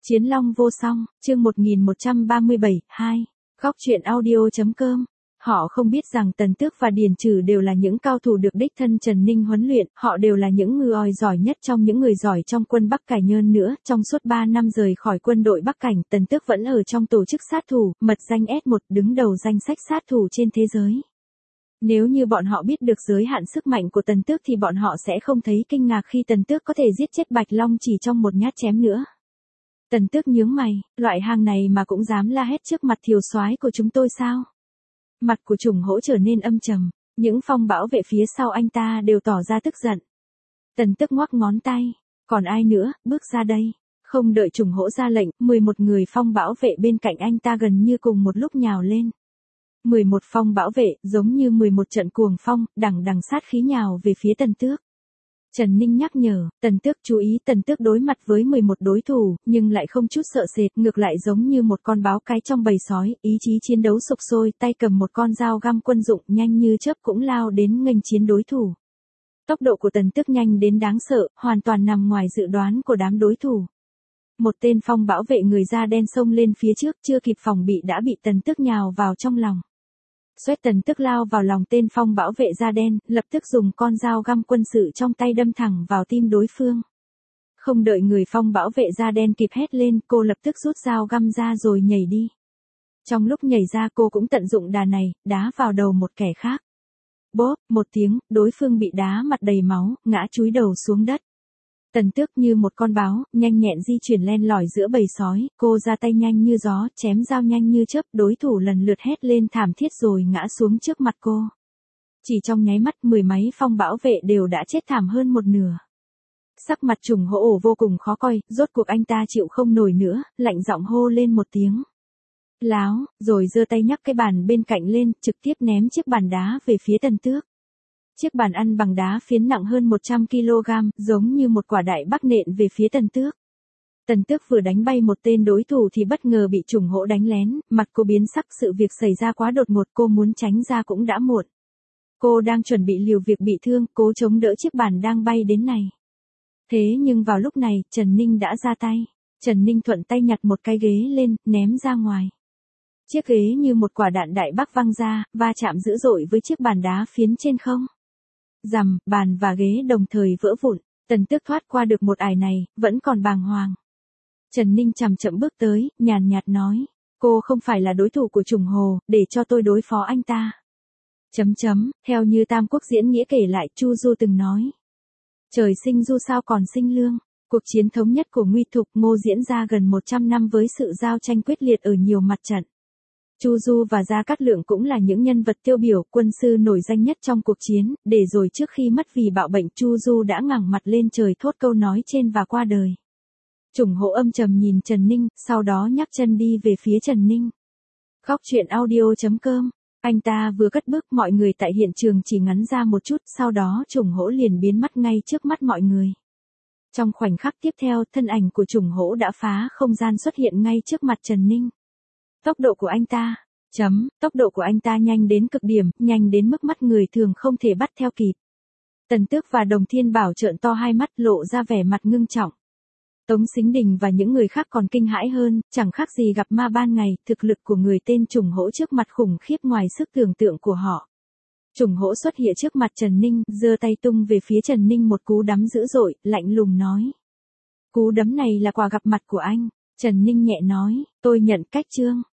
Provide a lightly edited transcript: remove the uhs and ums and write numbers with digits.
Chiến Long vô song, chương 1137, 2. Góc truyện audio.com. Họ không biết rằng Tần Tước và Điền Trừ đều là những cao thủ được đích thân Trần Ninh huấn luyện, họ đều là những ngư oi giỏi nhất trong những người giỏi trong quân Bắc Cải Nhơn nữa. Trong suốt 3 năm rời khỏi quân đội Bắc Cảnh, Tần Tước vẫn ở trong tổ chức sát thủ, mật danh S1, đứng đầu danh sách sát thủ trên thế giới. Nếu như bọn họ biết được giới hạn sức mạnh của Tần Tước thì bọn họ sẽ không thấy kinh ngạc khi Tần Tước có thể giết chết Bạch Long chỉ trong một nhát chém nữa. Tần Tước nhướng mày, loại hàng này mà cũng dám la hét trước mặt thiều soái của chúng tôi sao? Mặt của Trùng Hỗ trở nên âm trầm, những phong bảo vệ phía sau anh ta đều tỏ ra tức giận. Tần Tước ngoắc ngón tay, còn ai nữa, bước ra đây. Không đợi Trùng Hỗ ra lệnh, 11 người phong bảo vệ bên cạnh anh ta gần như cùng một lúc nhào lên. 11 phong bảo vệ, giống như 11 trận cuồng phong, đằng đằng sát khí nhào về phía Tần Tước. Trần Ninh nhắc nhở, Tần Tước chú ý. Tần Tước đối mặt với 11 đối thủ, nhưng lại không chút sợ sệt, ngược lại giống như một con báo cái trong bầy sói, ý chí chiến đấu sục sôi, tay cầm một con dao găm quân dụng, nhanh như chớp cũng lao đến nghênh chiến đối thủ. Tốc độ của Tần Tước nhanh đến đáng sợ, hoàn toàn nằm ngoài dự đoán của đám đối thủ. Một tên phong bảo vệ người da đen xông lên phía trước, chưa kịp phòng bị đã bị Tần Tước nhào vào trong lòng. Xoét. Tần Tước lao vào lòng tên phong bảo vệ da đen, lập tức dùng con dao găm quân sự trong tay đâm thẳng vào tim đối phương. Không đợi người phong bảo vệ da đen kịp hét lên, cô lập tức rút dao găm ra rồi nhảy đi. Trong lúc nhảy ra cô cũng tận dụng đà này, đá vào đầu một kẻ khác. Bốp, một tiếng, đối phương bị đá mặt đầy máu, ngã chúi đầu xuống đất. Tần Tước như một con báo, nhanh nhẹn di chuyển len lỏi giữa bầy sói, cô ra tay nhanh như gió, chém dao nhanh như chớp, đối thủ lần lượt hét lên thảm thiết rồi ngã xuống trước mặt cô. Chỉ trong nháy mắt, 10 máy phong bảo vệ đều đã chết thảm hơn một nửa. Sắc mặt Trùng Hỗ vô cùng khó coi, rốt cuộc anh ta chịu không nổi nữa, lạnh giọng hô lên một tiếng. Láo, rồi giơ tay nhấc cái bàn bên cạnh lên, trực tiếp ném chiếc bàn đá về phía Tần Tước. Chiếc bàn ăn bằng đá phiến nặng hơn 100 kg, giống như một quả đại bác nện về phía Tần Tước. Tần Tước vừa đánh bay một tên đối thủ thì bất ngờ bị Trùng Hỗ đánh lén, mặt cô biến sắc, sự việc xảy ra quá đột ngột, cô muốn tránh ra cũng đã muộn. Cô đang chuẩn bị liều việc bị thương, cố chống đỡ chiếc bàn đang bay đến này. Thế nhưng vào lúc này, Trần Ninh đã ra tay. Trần Ninh thuận tay nhặt một cái ghế lên, ném ra ngoài. Chiếc ghế như một quả đạn đại bác văng ra, va chạm dữ dội với chiếc bàn đá phiến trên không. Rầm, bàn và ghế đồng thời vỡ vụn. Tần Tước thoát qua được một ải này, vẫn còn bàng hoàng. Trần Ninh chậm chậm bước tới, nhàn nhạt nói, cô không phải là đối thủ của Trùng Hỗ, để cho tôi đối phó anh ta. Theo như Tam Quốc diễn nghĩa kể lại, Chu Du từng nói, trời sinh du sao còn sinh lương. Cuộc chiến thống nhất của Nguy Thục Ngô diễn ra gần 100 năm với sự giao tranh quyết liệt ở nhiều mặt trận. Chu Du và Gia Cát Lượng cũng là những nhân vật tiêu biểu, quân sư nổi danh nhất trong cuộc chiến, để rồi trước khi mất vì bạo bệnh, Chu Du đã ngẩng mặt lên trời thốt câu nói trên và qua đời. Trùng Hỗ âm trầm nhìn Trần Ninh, sau đó nhấc chân đi về phía Trần Ninh. Góc truyện audio.com. Anh ta vừa cất bước, mọi người tại hiện trường chỉ ngắn ra một chút, sau đó Trùng Hỗ liền biến mất ngay trước mắt mọi người. Trong khoảnh khắc tiếp theo, thân ảnh của Trùng Hỗ đã phá không gian xuất hiện ngay trước mặt Trần Ninh. Tốc độ của anh ta, tốc độ của anh ta nhanh đến cực điểm, nhanh đến mức mắt người thường không thể bắt theo kịp. Tần Tước và Đồng Thiên Bảo trợn to hai mắt, lộ ra vẻ mặt ngưng trọng. Tống Sính Đình và những người khác còn kinh hãi hơn, chẳng khác gì gặp ma ban ngày, thực lực của người tên Trùng Hỗ trước mặt khủng khiếp ngoài sức tưởng tượng của họ. Trùng Hỗ xuất hiện trước mặt Trần Ninh, giơ tay tung về phía Trần Ninh một cú đấm dữ dội, lạnh lùng nói. Cú đấm này là quà gặp mặt của anh. Trần Ninh nhẹ nói, tôi nhận cách chương.